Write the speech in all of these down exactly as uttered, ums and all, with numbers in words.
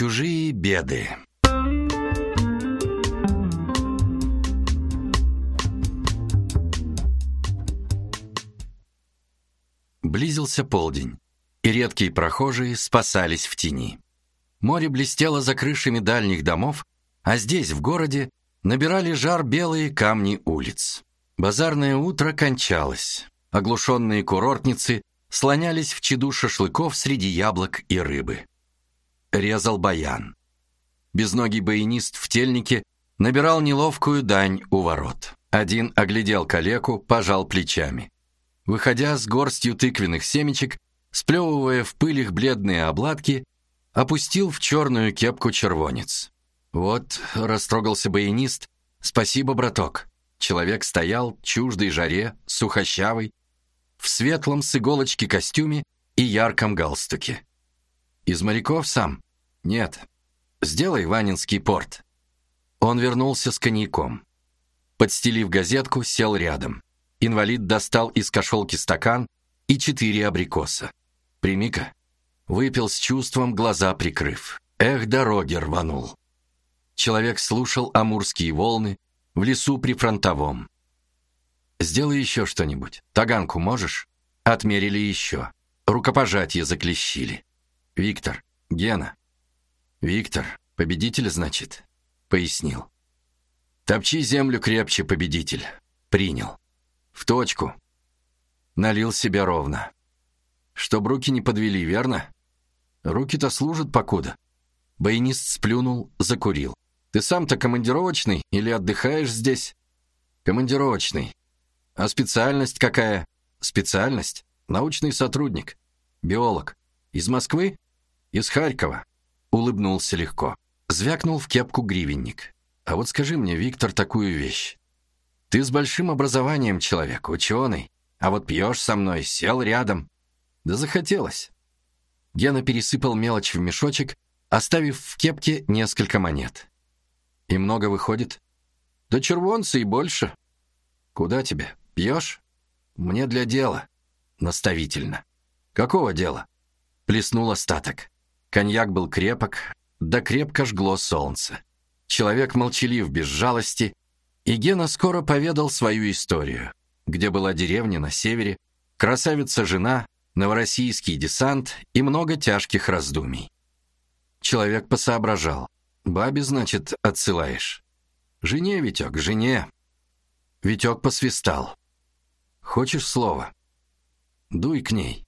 Чужие беды. Близился полдень, и редкие прохожие спасались в тени. Море блестело за крышами дальних домов, а здесь, в городе, набирали жар белые камни улиц. Базарное утро кончалось. Оглушенные курортницы слонялись в чаду шашлыков среди яблок и рыбы. Резал баян. Безногий баянист в тельнике набирал неловкую дань у ворот. Один оглядел калеку, пожал плечами. Выходя с горстью тыквенных семечек, сплевывая в пыль их бледные обладки, опустил в черную кепку червонец. «Вот», — растрогался баянист, — «спасибо, браток». Человек стоял, чуждой жаре, сухощавый, в светлом с иголочки костюме и ярком галстуке. «Из моряков сам?» «Нет. Сделай ванинский порт». Он вернулся с коньяком. Подстелив газетку, сел рядом. Инвалид достал из кошелки стакан и четыре абрикоса. «Прими-ка». Выпил с чувством, глаза прикрыв. Эх, дороги рванул. Человек слушал амурские волны в лесу прифронтовом. «Сделай еще что-нибудь. Таганку можешь?» Отмерили еще. Рукопожатие заклещили. «Виктор, Гена». «Виктор, победитель, значит?» Пояснил. «Топчи землю крепче, победитель». Принял. «В точку». Налил себя ровно. «Чтоб руки не подвели, верно?» «Руки-то служат покуда». Баянист сплюнул, закурил. «Ты сам-то командировочный или отдыхаешь здесь?» «Командировочный». «А специальность какая?» «Специальность? Научный сотрудник. Биолог. Из Москвы?» «Из Харькова». Улыбнулся легко. Звякнул в кепку гривенник. «А вот скажи мне, Виктор, такую вещь. Ты с большим образованием человек, ученый, а вот пьешь со мной, сел рядом. Да захотелось». Гена пересыпал мелочь в мешочек, оставив в кепке несколько монет. «И много выходит?» «Да червонца и больше». «Куда тебе? Пьешь?» «Мне для дела». Наставительно. «Какого дела?» Плеснул остаток. Коньяк был крепок, да крепко жгло солнце. Человек молчалив без жалости, и Гена скоро поведал свою историю, где была деревня на севере, красавица-жена, новороссийский десант и много тяжких раздумий. Человек посоображал. «Бабе, значит, отсылаешь?» «Жене, Витек, жене». Витек посвистал. «Хочешь слово?» «Дуй к ней».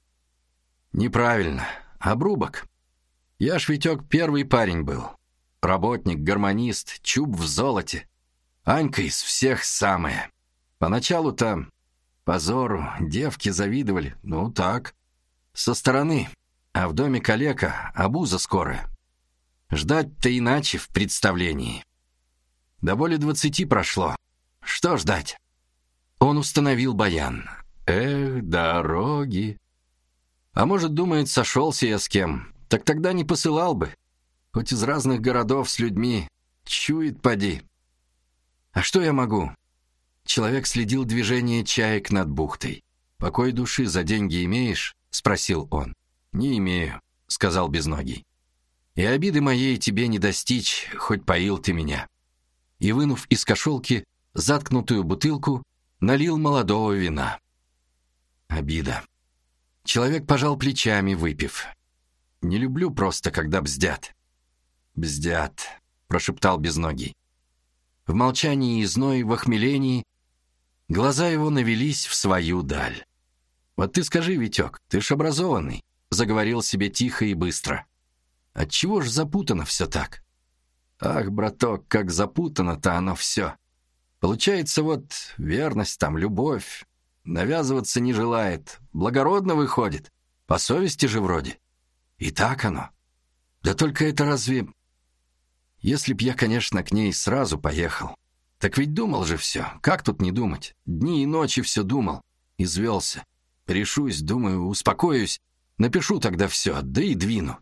«Неправильно. Обрубок. Я ж, Витек, первый парень был. Работник, гармонист, чуб в золоте. Анька из всех самая. Поначалу-то позору, девки завидовали. Ну так, со стороны. А в доме калека, обуза скорая. Ждать-то иначе в представлении. До более двадцати прошло. Что ждать?» Он установил баян. «Эх, дороги». А может, думает, сошелся я с кем. Так тогда не посылал бы. Хоть из разных городов с людьми. Чует, поди. А что я могу? Человек следил движение чаек над бухтой. «Покой души за деньги имеешь?» — спросил он. «Не имею», — сказал Безногий. «И обиды моей тебе не достичь, хоть поил ты меня». И, вынув из кошелки заткнутую бутылку, налил молодого вина. Обида. Человек пожал плечами, выпив. «Не люблю просто, когда бздят». «Бздят», — прошептал Безногий. В молчании и зной, в охмелении глаза его навелись в свою даль. «Вот ты скажи, Витек, ты ж образованный», — заговорил себе тихо и быстро. «Отчего ж запутано все так?» «Ах, браток, как запутано-то оно все. Получается, вот верность там, любовь, навязываться не желает, благородно выходит, по совести же вроде. И так оно. Да только это разве... Если б я, конечно, к ней сразу поехал. Так ведь думал же все, как тут не думать? Дни и ночи все думал, извелся. Решусь, думаю, успокоюсь, напишу тогда все, да и двину.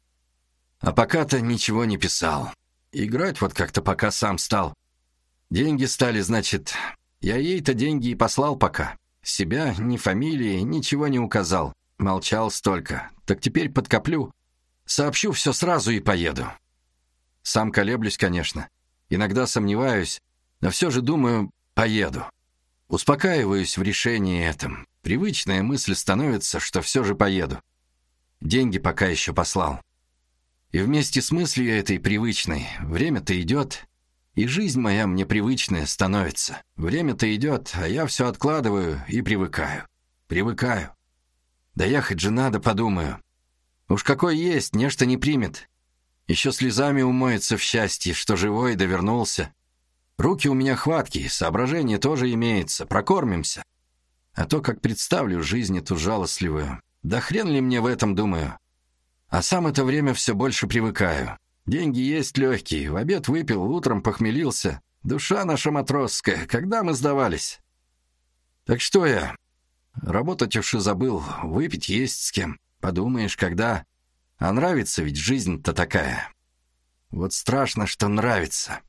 А пока-то ничего не писал. Играть вот как-то пока сам стал. Деньги стали, значит, я ей-то деньги и послал пока. Себя, ни фамилии, ничего не указал. Молчал столько. Так теперь подкоплю. Сообщу все сразу и поеду. Сам колеблюсь, конечно. Иногда сомневаюсь, но все же думаю, поеду. Успокаиваюсь в решении этом. Привычная мысль становится, что все же поеду. Деньги пока еще послал. И вместе с мыслью этой привычной время-то идет, и жизнь моя мне привычная становится. Время-то идет, а я все откладываю и привыкаю. Привыкаю. Доехать же надо, подумаю. Уж какой есть, нечто не примет. Еще слезами умоется в счастье, что живой да вернулся. Руки у меня хваткие, соображение тоже имеется, прокормимся. А то, как представлю жизнь эту жалостливую, да хрен ли мне в этом, думаю. А сам это время все больше привыкаю. Деньги есть легкие, в обед выпил, утром похмелился. Душа наша матросская, когда мы сдавались? Так что я? Работать уж и забыл, выпить есть с кем. Подумаешь, когда... А нравится ведь жизнь-то такая. Вот страшно, что нравится.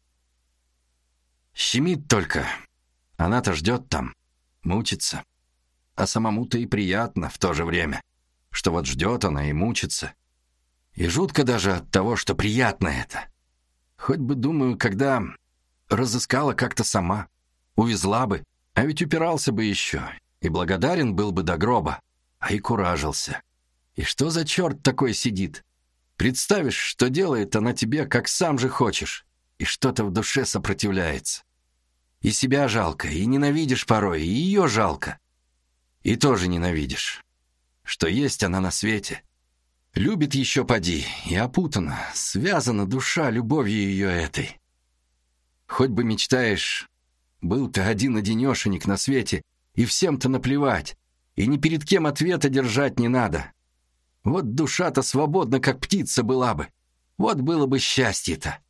Щемит только. Она-то ждет там, мучится. А самому-то и приятно в то же время, что вот ждет она и мучится. И жутко даже от того, что приятно это. Хоть бы, думаю, когда разыскала как-то сама, увезла бы, а ведь упирался бы еще, и благодарен был бы до гроба, а и куражился. И что за черт такой сидит? Представишь, что делает она тебе, как сам же хочешь, и что-то в душе сопротивляется. И себя жалко, и ненавидишь порой, и ее жалко. И тоже ненавидишь, что есть она на свете. Любит еще поди, и опутана, связана душа любовью ее этой. Хоть бы мечтаешь, был ты один-одинешенек на свете, и всем-то наплевать, и ни перед кем ответа держать не надо. Вот душа-то свободна, как птица была бы. Вот было бы счастье-то.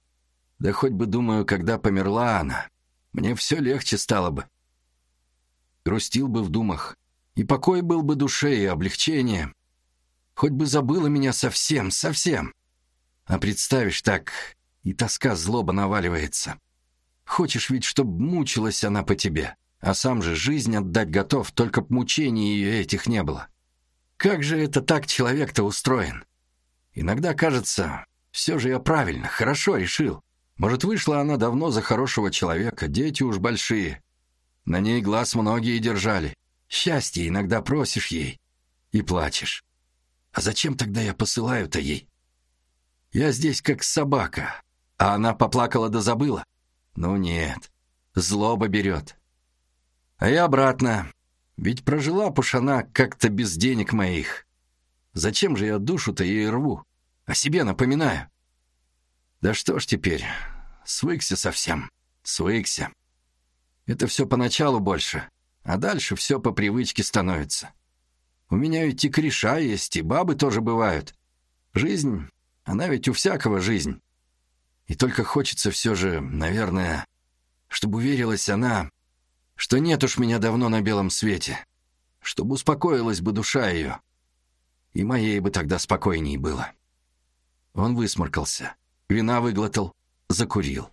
Да хоть бы, думаю, когда померла она, мне все легче стало бы. Грустил бы в думах, и покой был бы душе, и облегчение. Хоть бы забыла меня совсем, совсем. А представишь так, и тоска злоба наваливается. Хочешь ведь, чтоб мучилась она по тебе, а сам же жизнь отдать готов, только б мучений ее этих не было. Как же это так человек-то устроен? Иногда кажется, все же я правильно, хорошо решил. Может, вышла она давно за хорошего человека, дети уж большие. На ней глаз многие держали. Счастье иногда просишь ей и плачешь. А зачем тогда я посылаю-то ей? Я здесь как собака, а она поплакала да забыла. Ну нет, злоба берет. А я обратно. Ведь прожила пушана как-то без денег моих. Зачем же я душу-то ей рву? О себе напоминаю. Да что ж теперь, свыкся совсем, свыкся. Это все поначалу больше, а дальше все по привычке становится. У меня ведь и кореша есть, и бабы тоже бывают. Жизнь, она ведь у всякого жизнь. И только хочется все же, наверное, чтобы уверилась она, что нет уж меня давно на белом свете, чтобы успокоилась бы душа ее, и моей бы тогда спокойней было. Он высморкался, вина выглотал, закурил.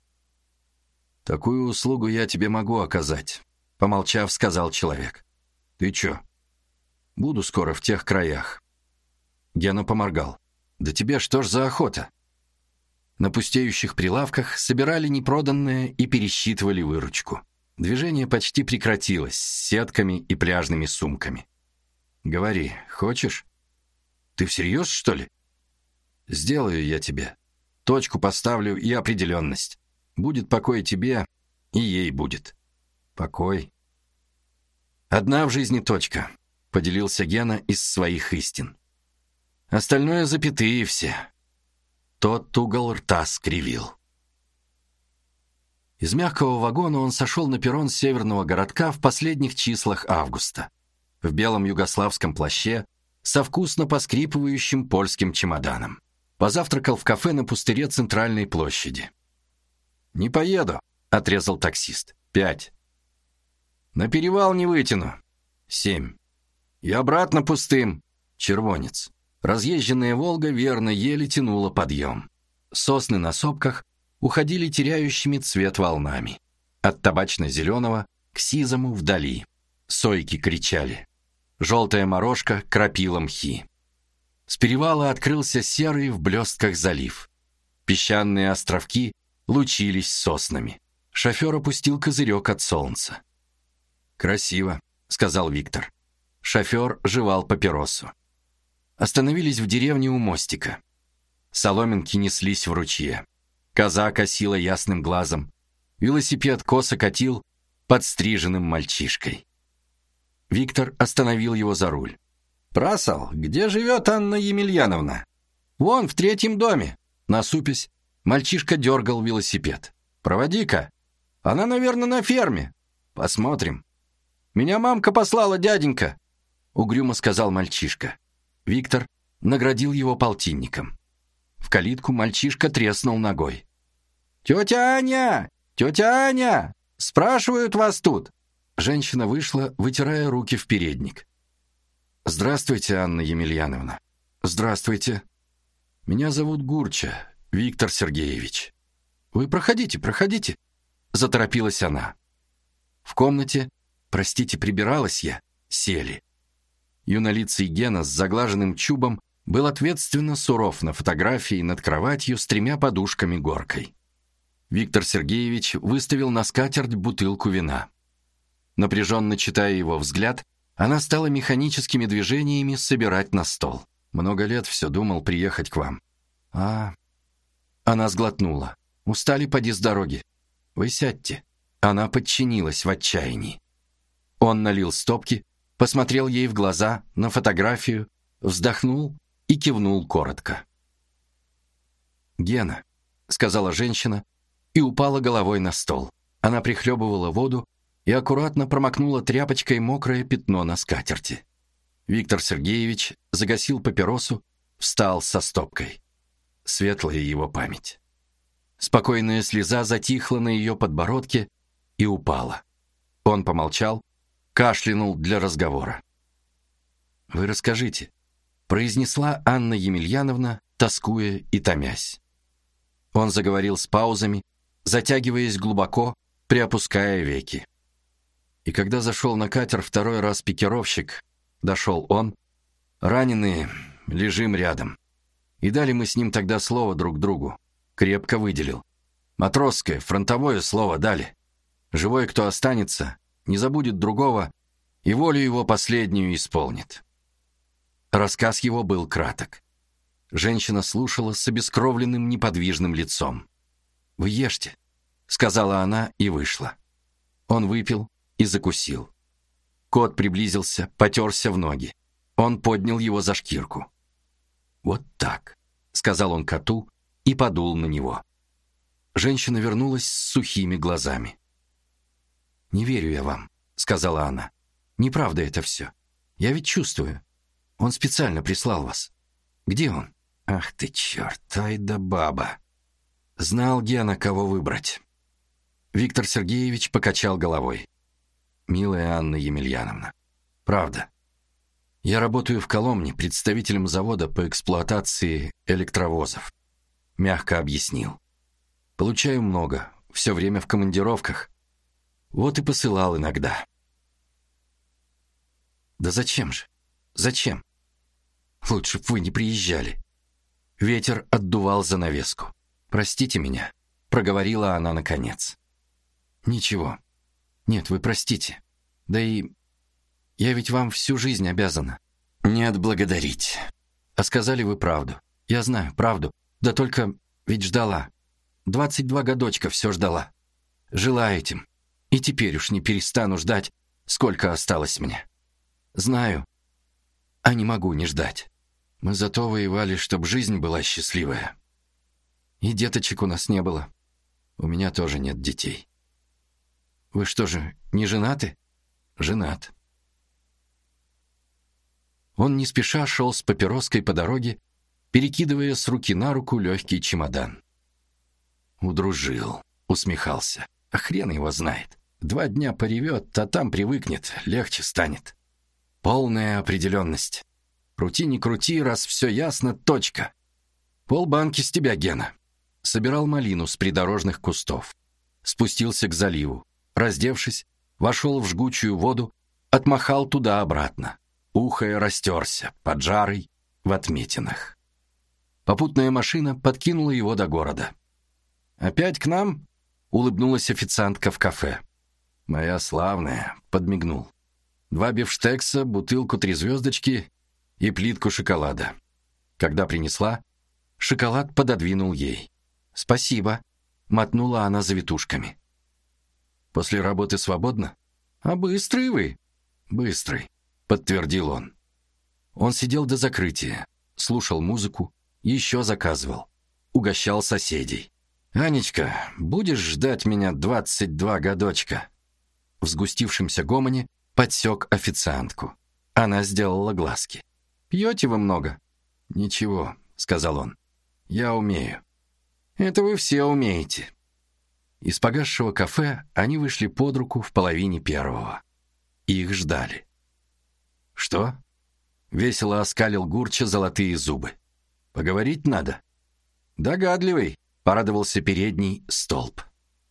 «Такую услугу я тебе могу оказать», — помолчав, сказал человек. «Ты чё?» «Буду скоро в тех краях». Гена поморгал. «Да тебе что ж за охота?» На пустеющих прилавках собирали непроданное и пересчитывали выручку. Движение почти прекратилось с сетками и пляжными сумками. «Говори, хочешь? Ты всерьез, что ли?» «Сделаю я тебе. Точку поставлю и определенность. Будет покой тебе, и ей будет. Покой. Одна в жизни точка», — поделился Гена из своих истин. «Остальное запятые все». Тот угол рта скривил. Из мягкого вагона он сошел на перрон северного городка в последних числах августа, в белом югославском плаще, со вкусно поскрипывающим польским чемоданом. Позавтракал в кафе на пустыре Центральной площади. «Не поеду», — отрезал таксист. «Пять». «На перевал не вытяну». «Семь». «И обратно пустым». «Червонец». Разъезженная «Волга» верно еле тянула подъем. Сосны на сопках уходили теряющими цвет волнами. От табачно-зеленого к сизому вдали. Сойки кричали. Желтая морожка кропила мхи. С перевала открылся серый в блестках залив. Песчаные островки лучились соснами. Шофер опустил козырек от солнца. «Красиво», — сказал Виктор. Шофер жевал папиросу. Остановились в деревне у мостика. Соломинки неслись в ручье. Коза косила ясным глазом. Велосипед косо катил подстриженным мальчишкой. Виктор остановил его за руль. «Прасол, где живет Анна Емельяновна?» «Вон, в третьем доме». Насупясь, мальчишка дергал велосипед. «Проводи-ка. Она, наверное, на ферме. Посмотрим». «Меня мамка послала, дяденька», — угрюмо сказал мальчишка. Виктор наградил его полтинником. В калитку мальчишка треснул ногой. «Тетя Аня! Тетя Аня! Спрашивают вас тут!» Женщина вышла, вытирая руки в передник. «Здравствуйте, Анна Емельяновна». «Здравствуйте. Меня зовут Гурча, Виктор Сергеевич». «Вы проходите, проходите», — заторопилась она. В комнате, простите, прибиралась я, сели. Юнолицый Гена с заглаженным чубом был ответственно суров на фотографии над кроватью с тремя подушками-горкой. Виктор Сергеевич выставил на скатерть бутылку вина. Напряженно читая его взгляд, она стала механическими движениями собирать на стол. «Много лет все думал приехать к вам». «А...» Она сглотнула. «Устали, поди с дороги. Вы сядьте». Она подчинилась в отчаянии. Он налил стопки, посмотрел ей в глаза, на фотографию, вздохнул и кивнул коротко. «Гена», — сказала женщина и упала головой на стол. Она прихлебывала воду и аккуратно промокнула тряпочкой мокрое пятно на скатерти. Виктор Сергеевич загасил папиросу, встал со стопкой. Светлая его память. Спокойная слеза затихла на ее подбородке и упала. Он помолчал, кашлянул для разговора. «Вы расскажите», — произнесла Анна Емельяновна, тоскуя и томясь. Он заговорил с паузами, затягиваясь глубоко, приопуская веки. И когда зашел на катер второй раз пикировщик, дошел он, раненые, лежим рядом. И дали мы с ним тогда слово друг другу, крепко выделил. Матросское, фронтовое слово дали. Живой, кто останется, не забудет другого и волю его последнюю исполнит. Рассказ его был краток. Женщина слушала с обескровленным неподвижным лицом. «Вы ешьте», — сказала она и вышла. Он выпил и закусил. Кот приблизился, потерся в ноги. Он поднял его за шкирку. «Вот так», — сказал он коту и подул на него. Женщина вернулась с сухими глазами. «Не верю я вам», — сказала она. «Неправда это все. Я ведь чувствую. Он специально прислал вас. Где он?» «Ах ты черт, ай да баба!» Знал Гена, кого выбрать. Виктор Сергеевич покачал головой. «Милая Анна Емельяновна, правда. Я работаю в Коломне представителем завода по эксплуатации электровозов», — мягко объяснил. «Получаю много, все время в командировках. Вот и посылал иногда». «Да зачем же? Зачем? Лучше б вы не приезжали». Ветер отдувал занавеску. «Простите меня», — проговорила она наконец. «Ничего. Нет, вы простите. Да и я ведь вам всю жизнь обязана». «Не отблагодарить. А сказали вы правду. Я знаю, правду. Да только ведь ждала. Двадцать два годочка все ждала. Жила этим. И теперь уж не перестану ждать, сколько осталось мне. Знаю, а не могу не ждать. Мы зато воевали, чтоб жизнь была счастливая. И деточек у нас не было. У меня тоже нет детей. Вы что же, не женаты?» «Женат». Он не спеша шел с папироской по дороге, перекидывая с руки на руку легкий чемодан. «Удружил», — усмехался. «А хрен его знает. Два дня поревет, а там привыкнет, легче станет. Полная определенность. Крути не крути, раз все ясно, точка. Полбанки с тебя, Гена». Собирал малину с придорожных кустов. Спустился к заливу. Раздевшись, вошел в жгучую воду, отмахал туда-обратно. Ухая растерся, поджарый, в отметинах. Попутная машина подкинула его до города. «Опять к нам?» — улыбнулась официантка в кафе. «Моя славная», — подмигнул. «Два бифштекса, бутылку три звездочки и плитку шоколада». Когда принесла, шоколад пододвинул ей. «Спасибо», — мотнула она завитушками. «После работы свободно?» «А быстрый вы?» «Быстрый», — подтвердил он. Он сидел до закрытия, слушал музыку, еще заказывал, угощал соседей. «Анечка, будешь ждать меня двадцать два годочка?» В сгустившемся гомоне подсек официантку. Она сделала глазки. «Пьете вы много?» «Ничего», — сказал он. «Я умею». «Это вы все умеете». Из погасшего кафе они вышли под руку в половине первого. Их ждали. «Что?» — весело оскалил Гурча золотые зубы. «Поговорить надо?» «Догадливый», — порадовался передний столб.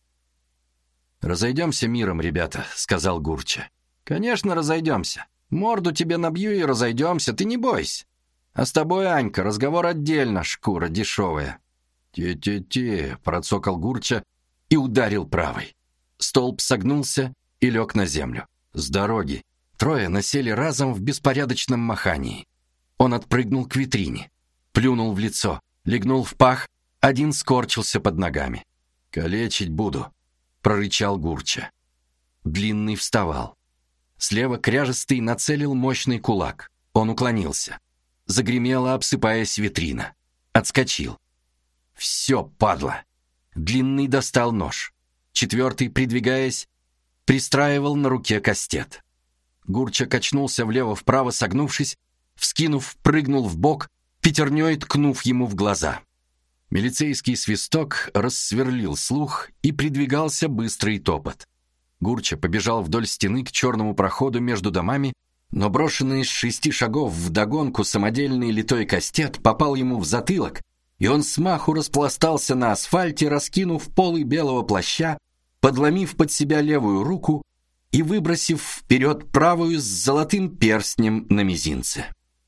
«Разойдемся миром, ребята», — сказал Гурча. «Конечно, разойдемся. Морду тебе набью и разойдемся, ты не бойся. А с тобой, Анька, разговор отдельно, шкура дешевая». «Те-те-те», — процокал Гурча и ударил правой. Столб согнулся и лег на землю. С дороги. Трое насели разом в беспорядочном махании. Он отпрыгнул к витрине, плюнул в лицо, легнул в пах, один скорчился под ногами. «Калечить буду», — прорычал Гурча. Длинный вставал. Слева кряжестый нацелил мощный кулак. Он уклонился. Загремела, обсыпаясь витрина. Отскочил. «Все, падла!» Длинный достал нож. Четвертый, придвигаясь, пристраивал на руке кастет. Гурча качнулся влево-вправо, согнувшись, вскинув, прыгнул в бок, пятерней ткнув ему в глаза. Милицейский свисток рассверлил слух, и придвигался быстрый топот. Гурча побежал вдоль стены к черному проходу между домами, но брошенный с шести шагов вдогонку самодельный литой кастет попал ему в затылок, и он смаху распластался на асфальте, раскинув полы белого плаща, подломив под себя левую руку и выбросив вперед правую с золотым перстнем на мизинце.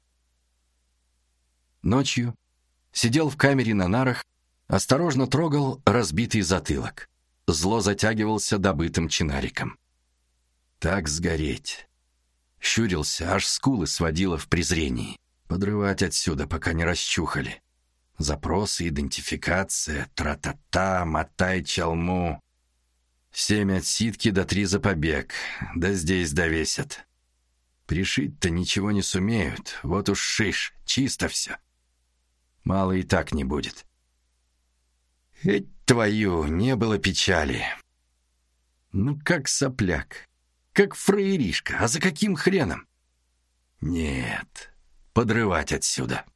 Ночью сидел в камере на нарах, осторожно трогал разбитый затылок. Зло затягивался добытым чинариком. Так сгореть. Щурился, аж скулы сводило в презрении. Подрывать отсюда, пока не расчухали. Запросы, идентификация, тра-та-та, мотай чалму. Семь отсидки да три за побег, да здесь довесят. Пришить-то ничего не сумеют, вот уж шиш, чисто все. Мало и так не будет. Эть твою, не было печали. Ну как сопляк, как фраеришка, а за каким хреном? Нет, подрывать отсюда.